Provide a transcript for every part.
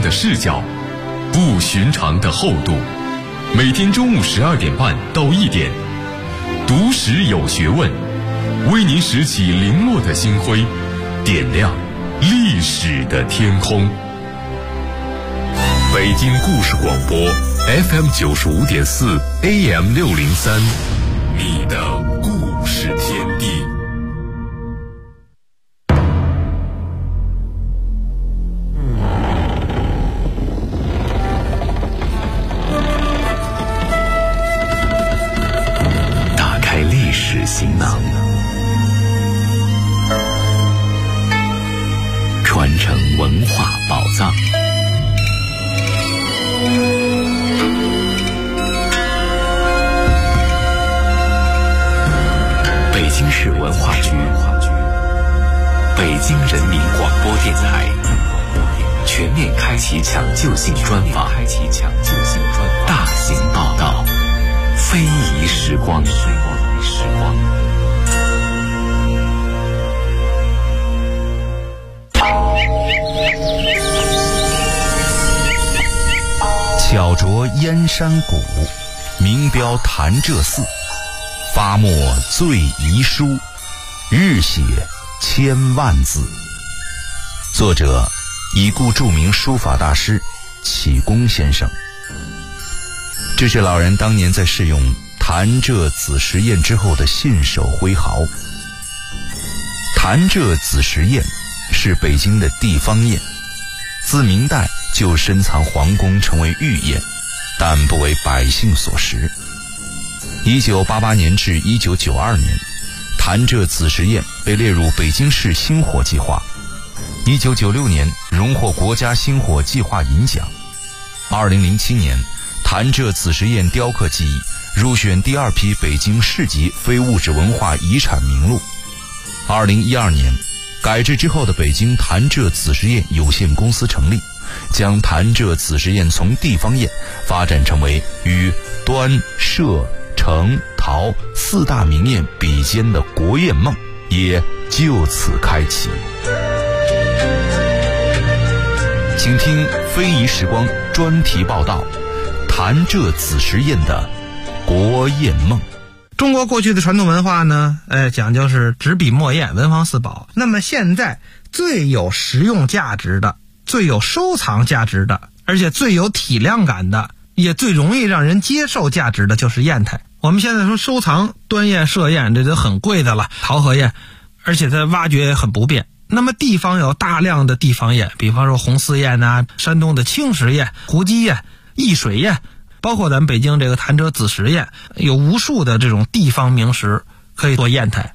的视角，不寻常的厚度。每天中午12点半到1点，读史有学问，为您拾起零落的星辉，点亮历史的天空。北京故事广播 FM 95.4 AM 603，你的故事天地。打开历史行囊，传承文化宝藏。北京市文化局、北京人民广播电台全面开启抢救性专访，大型报道，非遗时光。 巧琢燕山谷，名标潭柘寺，发墨最遗书，日写千万字。作者已故著名书法大师启功先生。这是老人当年在试用潭柘子时宴之后的信手挥毫。潭柘子时宴是北京的地方宴，自明代就深藏皇宫，成为御宴，但不为百姓所食。1988年至1992年，潭柘子时宴被列入北京市星火计划。1996年荣获国家星火计划银奖。2007年，潭柘子时宴雕刻技艺入选第2批北京市级非物质文化遗产名录。2012年，改制之后的北京潭柘子时宴有限公司成立，将潭柘子时宴从地方宴发展成为与端、歙、成、陶4大名宴比肩的国宴梦，也就此开启。请听非遗时光专题报道，潭柘子时宴的国宴梦。 中国过去的传统文化呢，讲究是纸笔墨砚文房四宝。那么现在最有实用价值的、最有收藏价值的，而且最有体量感的，也最容易让人接受价值的，就是砚台。我们现在说收藏端砚、歙砚，这都很贵的了，陶和砚，而且它挖掘也很不便。那么地方有大量的地方砚，比方说红丝砚啊，山东的青石砚、胡姬砚、易水砚，包括咱们北京这个潭柘子时宴，有无数的这种地方名石可以做砚台。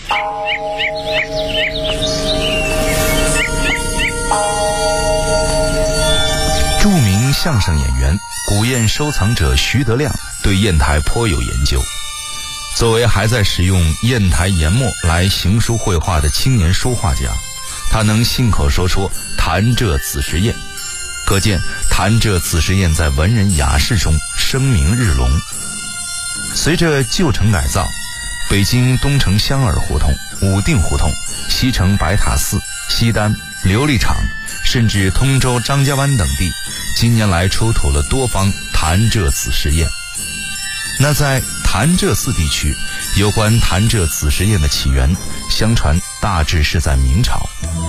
著名相声演员、古砚收藏者徐德亮对砚台颇有研究。作为还在使用砚台研墨来行书绘画的青年书画家，他能信口说出潭柘子时宴，可见潭柘子时宴在文人雅士中声名日隆。随着旧城改造，北京东城香饵胡同、武定胡同、西城白塔寺、西单、琉璃厂，甚至通州张家湾等地，近年来出土了多方潭柘子时宴。那在潭柘寺地区，有关潭柘子时宴的起源，相传大致是在明朝。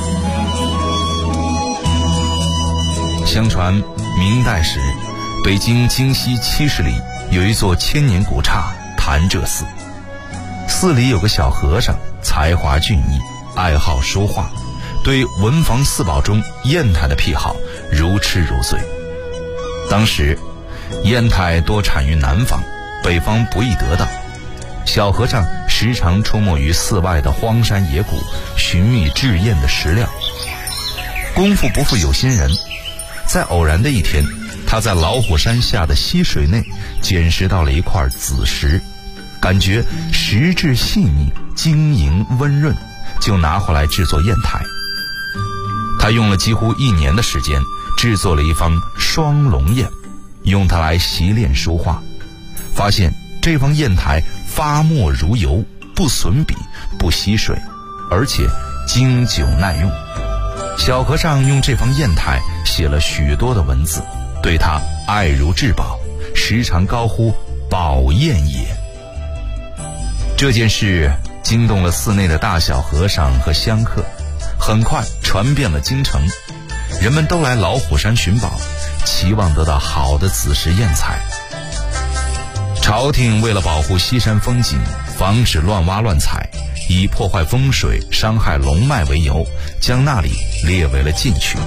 相传明代时，北京京西70里有一座千年古刹潭柘寺，寺里有个小和尚，才华俊逸，爱好书画，对文房四宝中砚台的癖好如痴如醉。当时砚台多产于南方，北方不易得到，小和尚时常出没于寺外的荒山野谷，寻觅制砚的石料。功夫不负有心人，在偶然的一天，他在老虎山下的溪水内捡拾到了一块紫石，感觉石质细腻、晶莹温润，就拿回来制作砚台。他用了几乎1年的时间，制作了一方双龙砚，用它来习练书画。发现这方砚台发墨如油，不损笔，不吸水，而且经久耐用。小和尚用这方砚台写了许多的文字，对他爱如至宝，时常高呼宝砚也。这件事惊动了寺内的大小和尚和香客，很快传遍了京城，人们都来老虎山寻宝，期望得到好的子时砚材。朝廷为了保护西山风景，防止乱挖乱采，以破坏风水、伤害龙脉为由，将那里列为了禁区。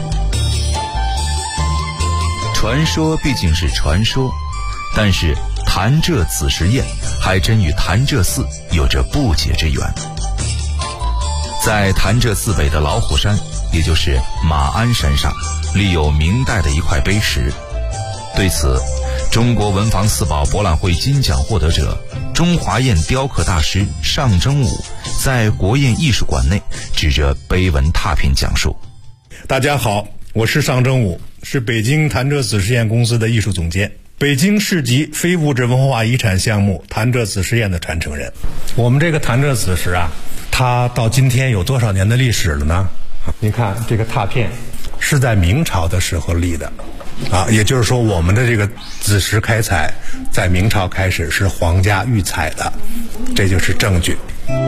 传说毕竟是传说，但是潭柘子时砚还真与潭柘寺有着不解之缘。在潭柘寺北的老虎山，也就是马鞍山上，立有明代的一块碑石。对此，中国文房四宝博览会金奖获得者、中华砚雕刻大师尚征武在国砚艺术馆内指着碑文拓片讲述： 大家好，我是尚征武，是北京潭柘子时砚公司的艺术总监，北京市级非物质文化遗产项目潭柘子时砚的传承人。我们这个潭柘子时啊，它到今天有多少年的历史了呢？您看这个拓片是在明朝的时候立的也就是说我们的这个子时开采在明朝开始是皇家御采的，这就是证据。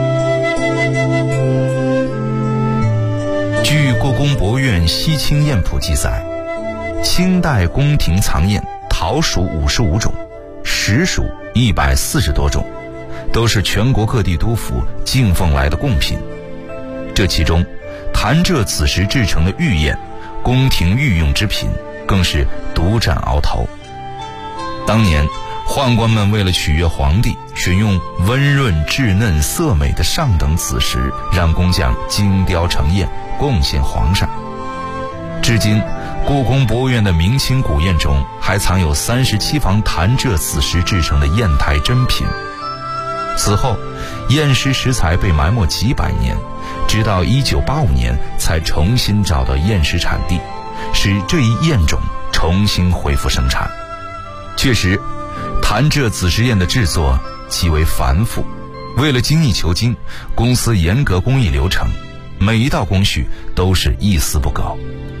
据故宫博物院西清砚谱记载，清代宫廷藏砚陶属55种，石属140多种，都是全国各地督府进奉来的贡品。这其中潭柘子时制成的御砚，宫廷御用之品，更是独占鳌头。当年宦官们为了取悦皇帝，选用温润稚嫩色美的上等子时，让工匠精雕成砚贡献皇上。至今故宫博物院的明清古砚中还藏有37房潭柘子时制成的砚台珍品。此后砚石石材被埋没几百年，直到1985年才重新找到砚石产地，使这一砚种重新恢复生产。确实，潭柘子时砚的制作极为繁复，为了精益求精，公司严格工艺流程，每一道工序都是一丝不苟。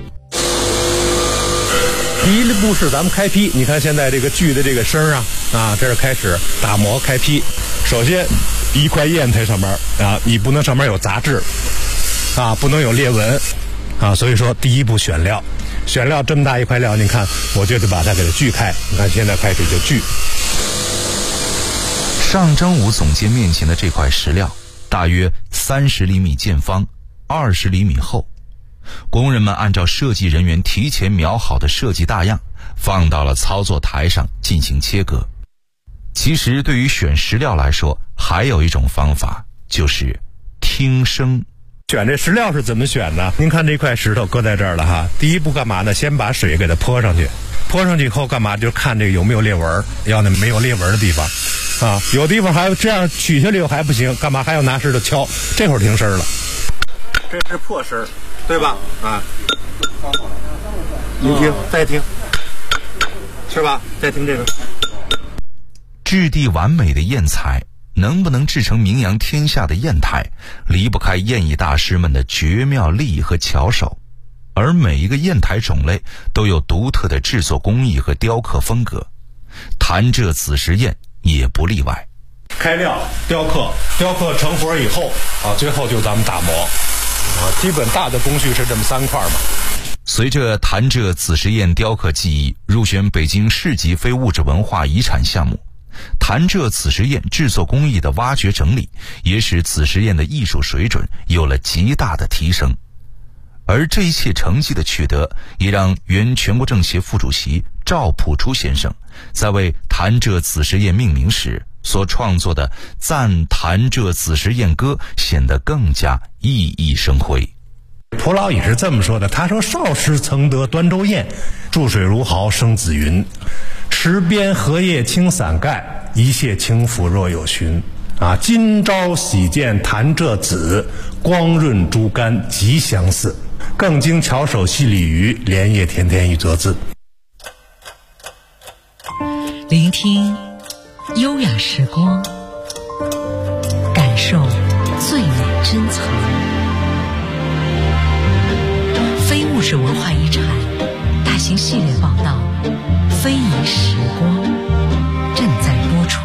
第一步是咱们开坯，你看现在这个锯的这个声这是开始打磨开坯。首先一块砚台上面你不能上面有杂质不能有裂纹所以说第一步选料这么大一块料，你看我就得把它给它锯开，你看现在开始就锯。 尚征武总监面前的这块石料大约30厘米见方，20厘米厚，工人们按照设计人员提前描好的设计大样放到了操作台上进行切割。其实对于选石料来说，还有一种方法，就是听声。 选这石料是怎么选呢？您看这块石头搁在这儿了第一步干嘛呢？先把水给它泼上去，泼上去以后干嘛？就看这个有没有裂纹，要那没有裂纹的地方有地方还这样取下来又还不行，干嘛还要拿石头敲？这会儿听声了，这是破声，对吧？您听，再听，是吧？再听这个。 质地完美的砚材能不能制成名扬天下的砚台，离不开砚艺大师们的绝妙技艺和巧手。而每一个砚台种类都有独特的制作工艺和雕刻风格，潭柘子时砚也不例外。 开料、雕刻成活以后最后就咱们打磨基本大的工序是这么3块嘛。 随着潭柘子时砚雕刻技艺入选北京市级非物质文化遗产项目，潭柘子时砚制作工艺的挖掘整理，也使子时砚的艺术水准有了极大的提升。而这一切成绩的取得，也让原全国政协副主席赵朴初先生在为潭柘子时砚命名时所创作的《赞潭柘子时砚歌》显得更加熠熠生辉。 蒲老也是这么说的，他说：少时曾得端州砚，注水如毫生紫云，池边荷叶轻伞盖，一泻轻浮若有寻今朝喜见潭柘子，光润珠干极相似，更经巧手细鲤鱼，莲叶田田一则字。 聆听优雅时光，感受最美珍藏。非物质文化遗产型系列报道《非遗时光》正在播出。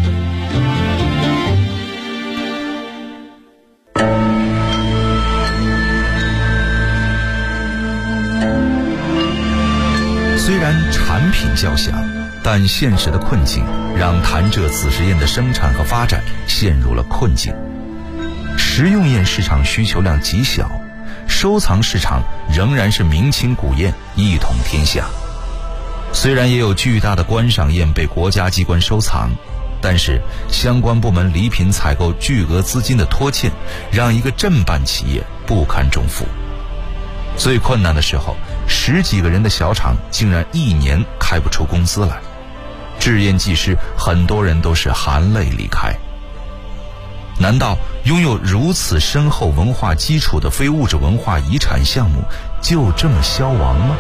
虽然产品较小，但现实的困境让潭柘子实验的生产和发展陷入了困境。食用宴市场需求量极小，收藏市场仍然是明清古宴一统天下。虽然也有巨大的观赏宴被国家机关收藏，但是相关部门礼品采购巨额资金的拖欠，让一个镇办企业不堪重负。最困难的时候，10几个人的小厂竟然1年开不出工资来，制宴技师很多人都是含泪离开。难道拥有如此深厚文化基础的非物质文化遗产项目就这么消亡吗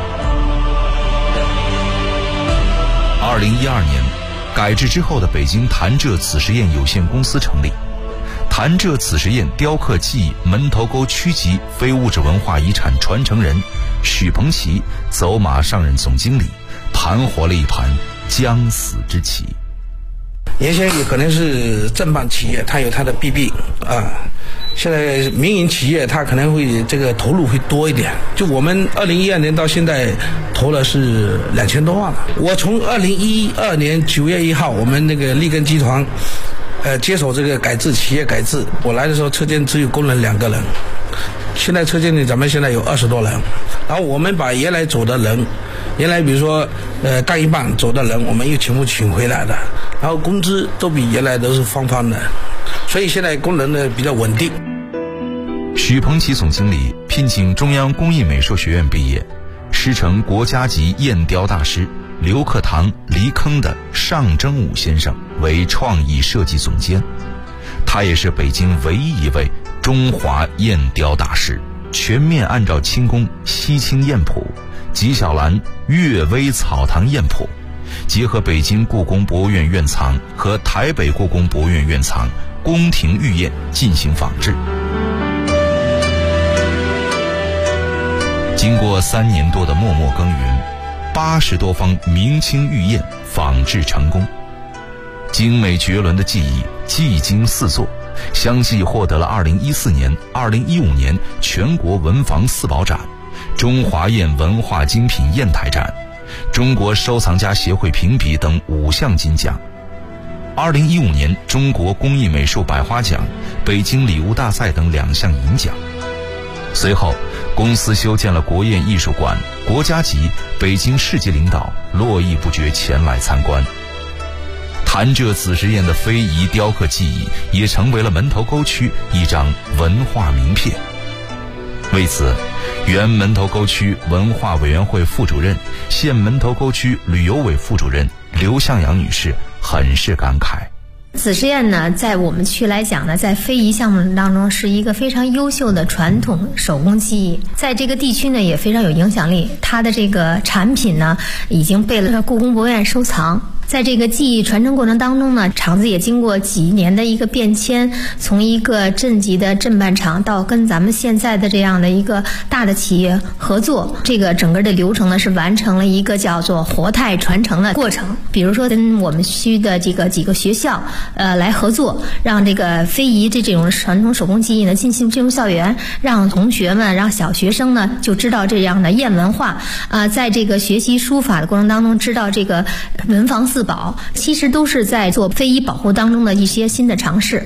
？2012年，改制之后的北京潭柘子实验有限公司成立，潭柘子实验雕刻技艺门头沟区级非物质文化遗产传承人许鹏奇走马上任总经理，盘活了一盘将死之棋。 原先也可能是正办企业，它有它的弊病啊。现在民营企业它可能会这个投入会多一点。就我们2012年到现在投了是2000多万了。我从2012年9月1号，我们那个利根集团接手这个改制企业改制，我来的时候车间只有工人2个人，现在车间里咱们现在有20多人。然后我们把原来走的人，原来比如说干一半走的人，我们又全部请回来的，然后工资都比原来都是翻番的，所以现在工人呢比较稳定。 许鹏奇总经理聘请中央工艺美术学院毕业，师承国家级砚雕大师刘克堂、黎坑的尚征武先生为创意设计总监。他也是北京唯一一位中华砚雕大师，全面按照清宫西清砚谱、纪晓岚阅微草堂砚谱，结合北京故宫博物院院藏和台北故宫博物院院藏宫廷御砚进行仿制。经过3年多的默默耕耘，80多方明清御砚仿制成功，精美绝伦的技艺技惊四座，相继获得了2014年、2015年全国文房4宝展、中华砚文化精品砚台展、中国收藏家协会评比等5项金奖。2015年中国工艺美术百花奖、北京礼物大赛等2项银奖。随后公司修建了国宴艺术馆，国家级、北京市级领导络绎不绝前来参观。潭柘子实验的非遗雕刻技艺也成为了门头沟区一张文化名片。为此，原门头沟区文化委员会副主任、现门头沟区旅游委副主任刘向阳女士很是感慨。 子实验呢，在我们区来讲呢，在非遗项目当中是一个非常优秀的传统手工技艺，在这个地区呢也非常有影响力。它的这个产品呢，已经被了故宫博物院收藏。在这个技艺传承过程当中呢，厂子也经过几年的一个变迁，从一个镇级的镇办厂到跟咱们现在的这样的一个大的企业合作，这个整个的流程呢是完成了一个叫做活态传承的过程。比如说跟我们区的这个几个学校来合作，让这个非遗这种传统手工技艺呢进入校园，让同学们让小学生呢就知道这样的砚文化在这个学习书法的过程当中知道这个文房4宝，其实都是在做非遗保护当中的一些新的尝试。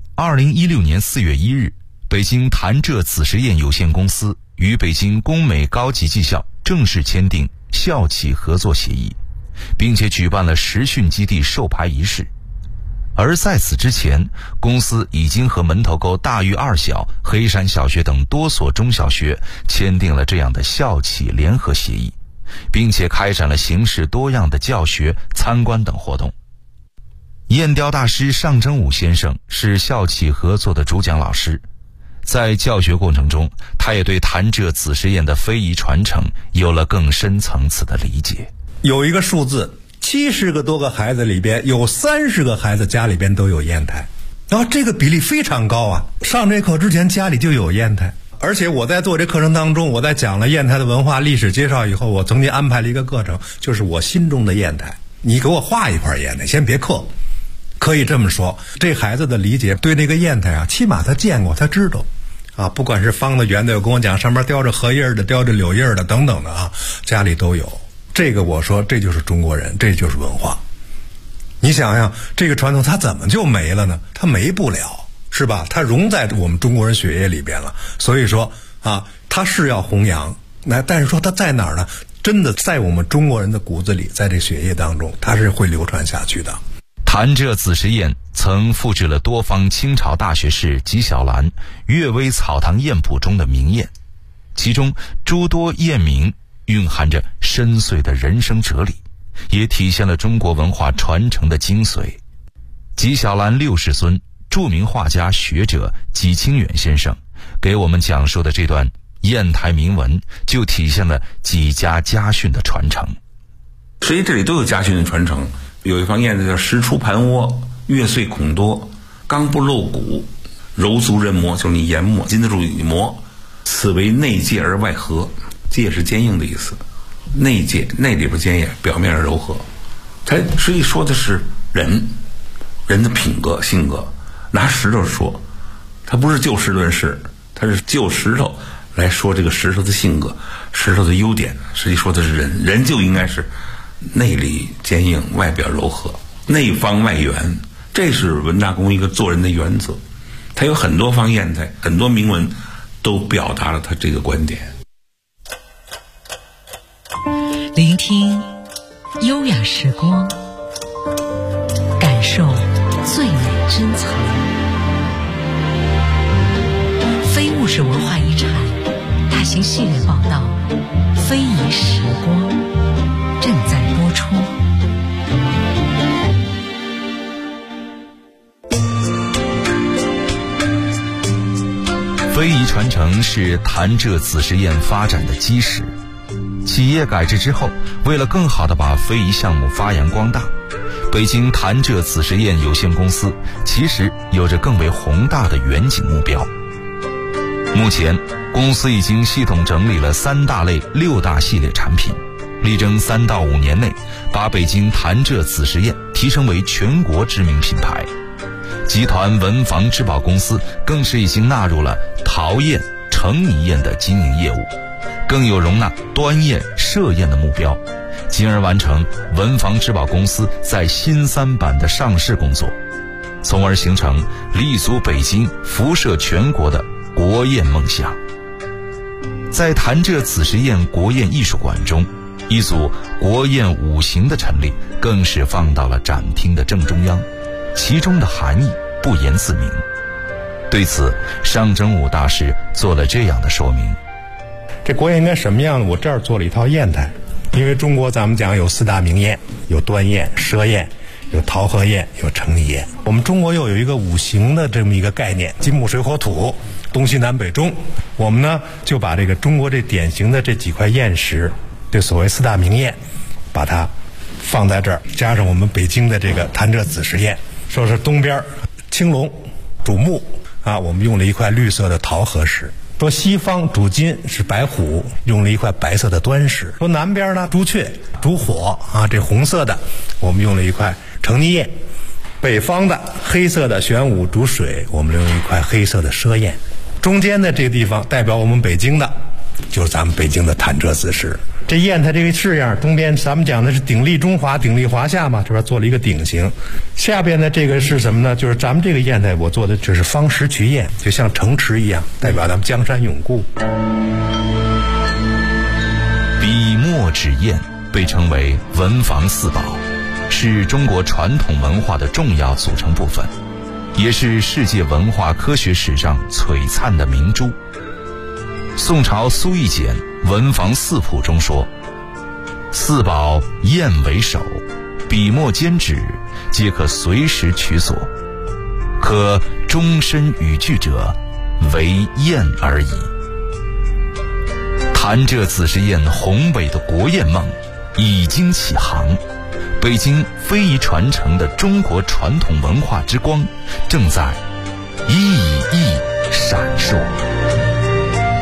2016年4月1日，北京潭柘子实验有限公司与北京工美高级技校正式签订校企合作协议，并且举办了实训基地授牌仪式。而在此之前，公司已经和门头沟大峪2小、黑山小学等多所中小学签订了这样的校企联合协议，并且开展了形式多样的教学、参观等活动。砚雕大师尚征武先生是校企合作的主讲老师，在教学过程中，他也对潭柘子实验的非遗传承有了更深层次的理解。 有一个数字，70个多个孩子里边有30个孩子家里边都有砚台，然后这个比例非常高啊。上这课之前家里就有砚台， 而且我在做这课程当中，我在讲了砚台的文化历史介绍以后，我曾经安排了一个课程，就是我心中的砚台。你给我画一块砚台，先别刻。可以这么说，这孩子的理解对那个砚台啊，起码他见过，他知道啊，不管是方的圆的，有跟我讲上面雕着荷叶的，雕着柳叶的等等的啊，家里都有。这个我说这就是中国人，这就是文化。你想想这个传统它怎么就没了呢？它没不了，是吧？它融在我们中国人血液里边了。所以说啊，它是要弘扬，但是说它在哪儿呢？真的在我们中国人的骨子里，在这血液当中，它是会流传下去的。 潭柘子时宴曾复制了多方清朝大学士纪晓岚《阅微草堂砚谱》中的名谚，其中诸多谚名蕴含着深邃的人生哲理，也体现了中国文化传承的精髓。纪晓岚6世孙、著名画家学者纪清远先生给我们讲述的这段砚台铭文，就体现了纪家家训的传承。 实际这里都有家训的传承。有一方砚台叫石出盘窝，月碎孔多，刚不露骨，柔足人磨，就是你研磨经得住你磨，此为内戒而外和。戒是坚硬的意思，内戒内里边坚硬，表面柔和。它实际说的是人的品格性格。拿石头说，它不是就事论事，它是就石头来说这个石头的性格，石头的优点。实际说的是人就应该是内里坚硬，外表柔和，内方外圆，这是文大公一个做人的原则。他有很多方砚台，很多铭文都表达了他这个观点。 聆听优雅时光，感受最美珍藏。非物质文化遗产大型系列报道《非遗时光》正在播出。 非遗传承是潭柘子时宴发展的基石。企业改制之后，为了更好地把非遗项目发扬光大，北京潭柘子时宴有限公司其实有着更为宏大的远景目标。目前，公司已经系统整理了3大类6大系列产品，力争3到5年内把北京潭柘子时宴提升为全国知名品牌。集团文房织宝公司更是已经纳入了陶砚、成泥砚的经营业务，更有容纳端砚、设砚的目标，进而完成文房织宝公司在新3板的上市工作，从而形成立足北京、辐射全国的国砚梦想。在潭柘子时宴国砚艺术馆中，一组国砚5形的陈列更是放到了展厅的正中央，其中的含义不言自明。对此，尚征武大师做了这样的说明。 这国砚应该什么样呢？我这儿做了一套砚台，因为中国咱们讲有4大名砚，有端砚、赊砚，有陶褐砚，有成泥砚。我们中国又有一个5行的这么一个概念，金木水火土，东西南北中。我们呢就把这个中国这典型的这几块砚石，这所谓4大名砚，把它放在这儿，加上我们北京的这个潭柘子时宴，说是东边青龙主木啊，我们用了一块绿色的桃核石。说西方主金是白虎，用了一块白色的端石。说南边呢朱雀主火啊，这红色的我们用了一块成泥砚。北方的黑色的玄武主水，我们用一块黑色的赊砚。中间的这个地方代表我们北京的，就是咱们北京的潭柘子石。这砚台这个式样，东边咱们讲的是鼎立中华，鼎立华夏嘛，这边做了一个鼎形。下边的这个是什么呢？就是咱们这个砚台我做的这是方石渠砚，就像城池一样，代表咱们江山永固。 笔墨纸砚被称为文房4宝，是中国传统文化的重要组成部分，也是世界文化科学史上璀璨的明珠。宋朝苏轶简《文房4谱》中说：“4宝砚为首，笔墨笺纸皆可随时取所，可终身语句者，为砚而已。”潭柘子时宴宏伟的国砚梦已经起航，北京非遗传承的中国传统文化之光正在熠熠闪烁。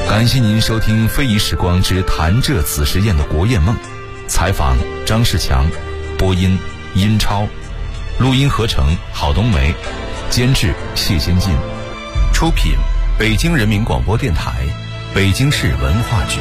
感谢您收听《非遗时光之潭柘子时宴》的国宴梦，采访张世强，播音殷超，录音合成郝冬梅，监制谢先进，出品北京人民广播电台，北京市文化局。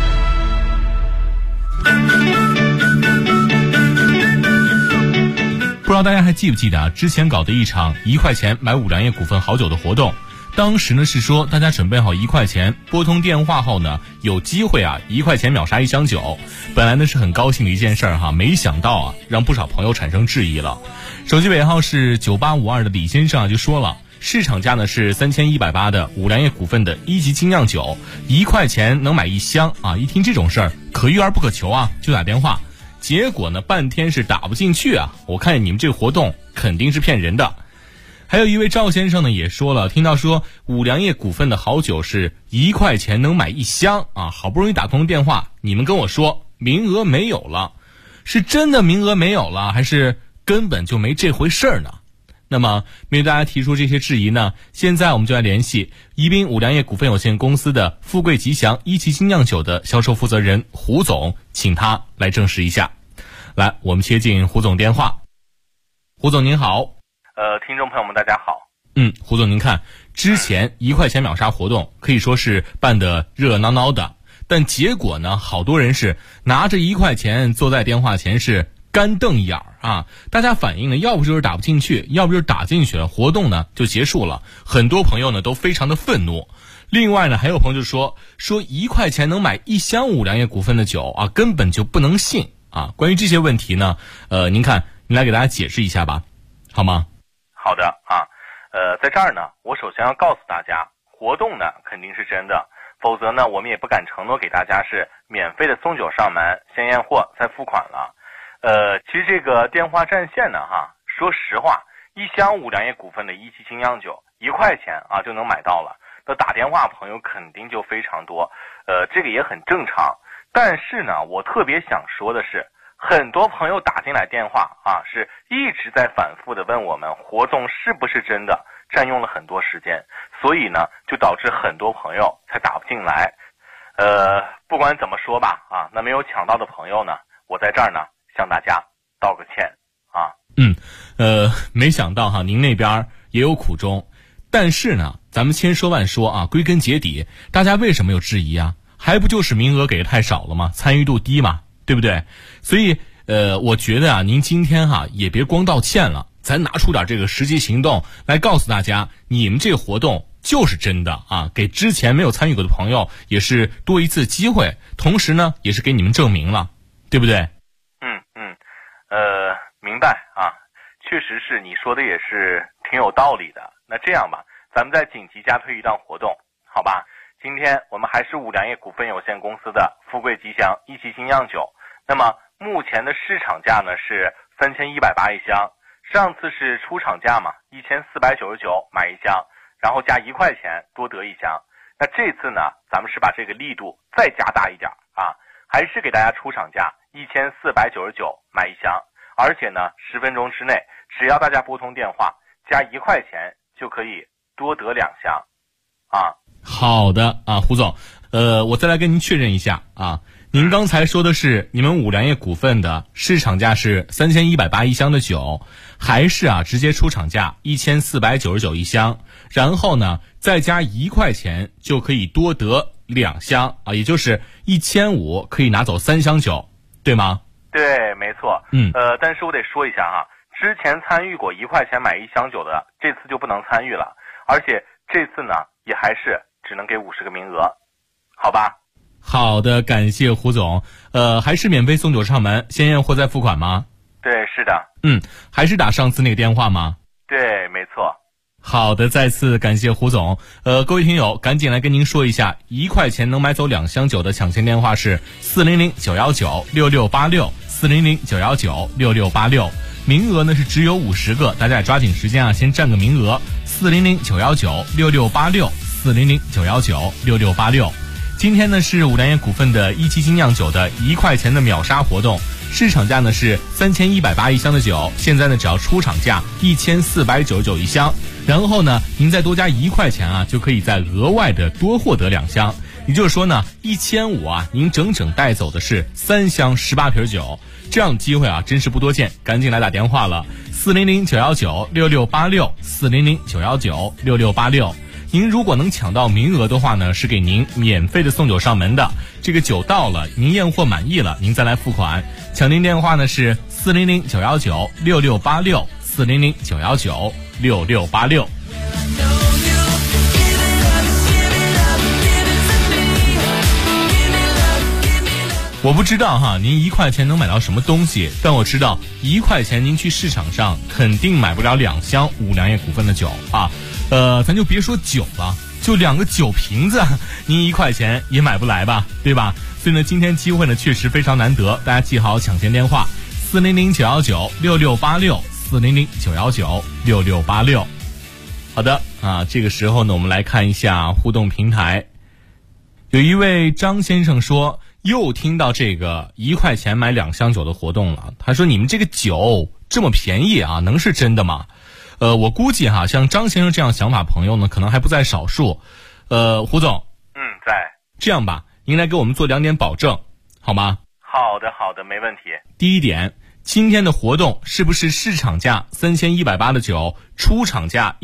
不知道大家还记不记得之前搞的一场1块钱买五粮液股份好酒的活动，当时呢是说大家准备好1块钱，拨通电话后呢有机会1块钱秒杀1箱酒。本来呢是很高兴的一件事儿没想到让不少朋友产生质疑了。手机尾号是9852的李先生就说了，市场价呢是3180的五粮液股份的1级精酿酒，1块钱能买1箱一听这种事儿可遇而不可求就打电话。结果呢半天是打不进去我看你们这个活动肯定是骗人的。还有一位赵先生呢也说了，听到说五粮液股份的好酒是1块钱能买1箱好不容易打通电话，你们跟我说名额没有了，是真的名额没有了，还是根本就没这回事儿呢？那么面对大家提出这些质疑呢，现在我们就来联系宜宾五粮液股份有限公司的富贵吉祥1级精酿酒的销售负责人胡总，请他来证实一下。来，我们接进胡总电话。胡总您好。 听众朋友们大家好。 胡总您看，之前1块钱秒杀活动可以说是办得热热闹闹的，但结果呢好多人是拿着1块钱坐在电话前是干瞪眼儿大家反映呢要不就是打不进去，要不就是打进去了，活动呢就结束了。很多朋友呢都非常的愤怒。另外呢还有朋友就说1块钱能买1箱五粮液股份的酒根本就不能信关于这些问题呢您来给大家解释一下吧，好吗？ 好的在这儿呢我首先要告诉大家，活动呢肯定是真的，否则呢我们也不敢承诺给大家是免费的送酒上门，先验货再付款了。其实这个电话占线呢说实话，1箱五粮液股份的1级精酿酒1块钱就能买到了，那打电话朋友肯定就非常多，这个也很正常。但是呢我特别想说的是，很多朋友打进来电话是一直在反复的问我们活动是不是真的，占用了很多时间，所以呢就导致很多朋友才打不进来。不管怎么说吧那没有抢到的朋友呢，我在这儿呢向大家道个歉没想到您那边也有苦衷。但是呢咱们千说万说归根结底大家为什么有质疑还不就是名额给的太少了吗？参与度低嘛，对不对？所以我觉得您今天也别光道歉了，咱拿出点这个实际行动来告诉大家，你们这个活动就是真的给之前没有参与过的朋友也是多一次机会，同时呢也是给你们证明了，对不对？ 明白确实是你说的也是挺有道理的。那这样吧，咱们再紧急加推一档活动，好吧？今天我们还是五粮液股份有限公司的富贵吉祥1级精酿酒，那么目前的市场价呢是3180一箱，上次是出厂价嘛，1499买1箱，然后加1块钱多得1箱。那这次呢咱们是把这个力度再加大一点还是给大家出厂价1499买1箱，而且呢10分钟之内只要大家拨通电话加1块钱就可以多得2箱好的胡总，我再来跟您确认一下您刚才说的是你们五粮液股份的市场价是3180一箱的酒，还是直接出厂价1499一箱，然后呢再加1块钱就可以多得2箱也就是1500可以拿走3箱酒，对吗？ 对，没错。但是我得说一下之前参与过1块钱买1箱酒的，这次就不能参与了，而且这次呢也还是只能给50个名额，好吧？ 好的，感谢胡总。还是免费送酒上门，先验货再付款吗？ 对，是的。 还是打上次那个电话吗？ 对，没错。 好的，再次感谢胡总。各位听友，赶紧来跟您说一下，1块钱能买走2箱酒的抢先电话是400-919-6686，400-919-6686。名额呢是只有50个，大家也抓紧时间先占个名额。400-919-6686，400-919-6686。今天呢是五粮液股份的1级精酿酒的1块钱的秒杀活动，市场价呢是3180一箱的酒，现在呢只要出厂价1499一箱，然后呢您再多加1块钱就可以再额外的多获得2箱。 也就是说呢，1500啊，您整整带走的是3箱18瓶酒，这样的机会啊，真是不多见，赶紧来打电话了，400-919-6686，400-919-6686。您如果能抢到名额的话呢，是给您免费的送酒上门的。这个酒到了，您验货满意了，您再来付款。抢您电话呢是400-919-6686，400-919-6686。我不知道哈，您1块钱能买到什么东西，但我知道1块钱您去市场上肯定买不了2箱五粮液股份的酒啊。咱就别说酒了，就2个酒瓶子，您1块钱也买不来吧，对吧？所以呢，今天机会呢确实非常难得，大家记好抢先电话：400-919-6686，400-919-6686。好的啊，这个时候呢，我们来看一下互动平台。有一位张先生说，又听到这个1块钱买2箱酒的活动了。他说：“你们这个酒这么便宜啊，能是真的吗？”我估计哈，像张先生这样想法朋友呢，可能还不在少数。胡总， 在。 这样吧，您来给我们做2点保证，好吗？ 好的，没问题。 第一点，今天的活动是不是市场价3180的酒，出厂价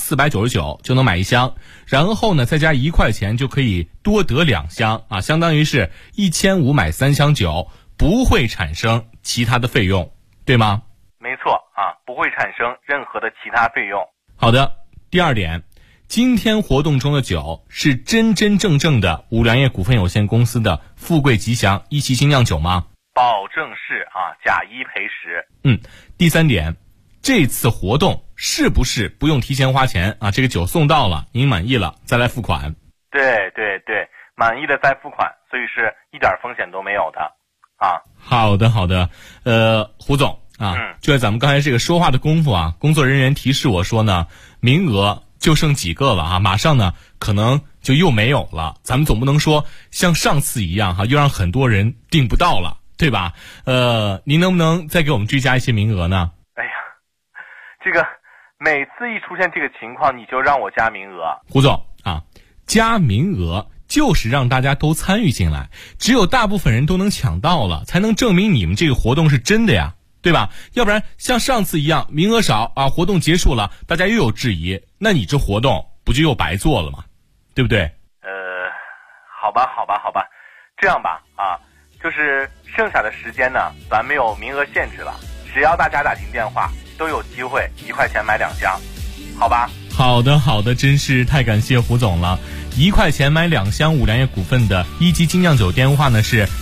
1499就能买1箱，然后呢再加1块钱就可以多得2箱啊，相当于是1500买3箱酒，不会产生其他的费用，对吗？ 没错啊，不会产生任何的其他费用。 好的，第二点，今天活动中的酒是真真正正的五粮液股份有限公司的富贵吉祥一期精酿酒吗？ 保证是啊，假一赔10。 第三点，这次活动是不是不用提前花钱啊？这个酒送到了，您满意了再来付款。 对，满意的再付款，所以是一点风险都没有的啊。 好的，胡总啊，就在咱们刚才这个说话的功夫啊，工作人员提示我说呢，名额就剩几个了啊，马上呢可能就又没有了。咱们总不能说像上次一样哈，又让很多人订不到了，对吧？您能不能再给我们追加一些名额呢？ 哎呀，这个每次一出现这个情况，你就让我加名额。 胡总啊，加名额就是让大家都参与进来，只有大部分人都能抢到了，才能证明你们这个活动是真的呀，对吧？要不然像上次一样名额少啊，活动结束了大家又有质疑，那你这活动不就又白做了吗？对不对？ 好吧，这样吧啊，就是剩下的时间呢，咱没有名额限制了，只要大家打进电话都有机会1块钱买2箱，好吧？ 好的，真是太感谢胡总了。1块钱买2箱五粮液股份的一级精酿酒电话呢是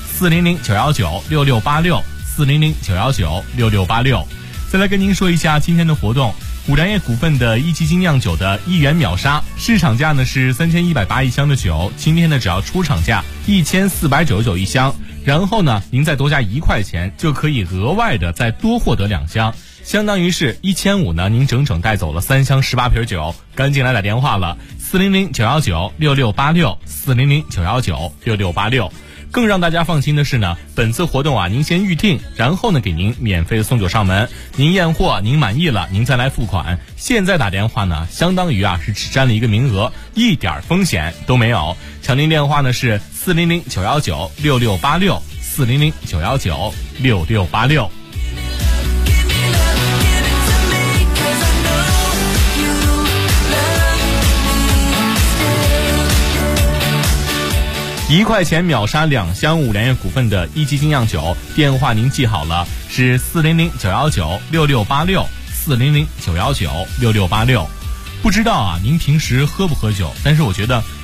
400-919-6686，400-919-6686。再来跟您说一下今天的活动，五粮液股份的一级精酿酒的1元秒杀，市场价呢是31801箱的酒，今天呢只要出厂价14991箱，然后呢您再多加1块钱就可以额外的再多获得2箱，相当于是1500呢，您整整带走了3箱18瓶酒，赶紧来打电话了，400-919-6686，400-919-6686。更让大家放心的是呢，本次活动啊，您先预定，然后呢给您免费的送酒上门，您验货您满意了，您再来付款。现在打电话呢，相当于啊是只占了一个名额，一点风险都没有。抢您电话呢是400-919-6686，400-919-6686。1块钱秒杀2箱五粮液股份的一级精酿酒，电话您记好了，是400-919-6686，400-919-6686。不知道啊，您平时喝不喝酒？但是我觉得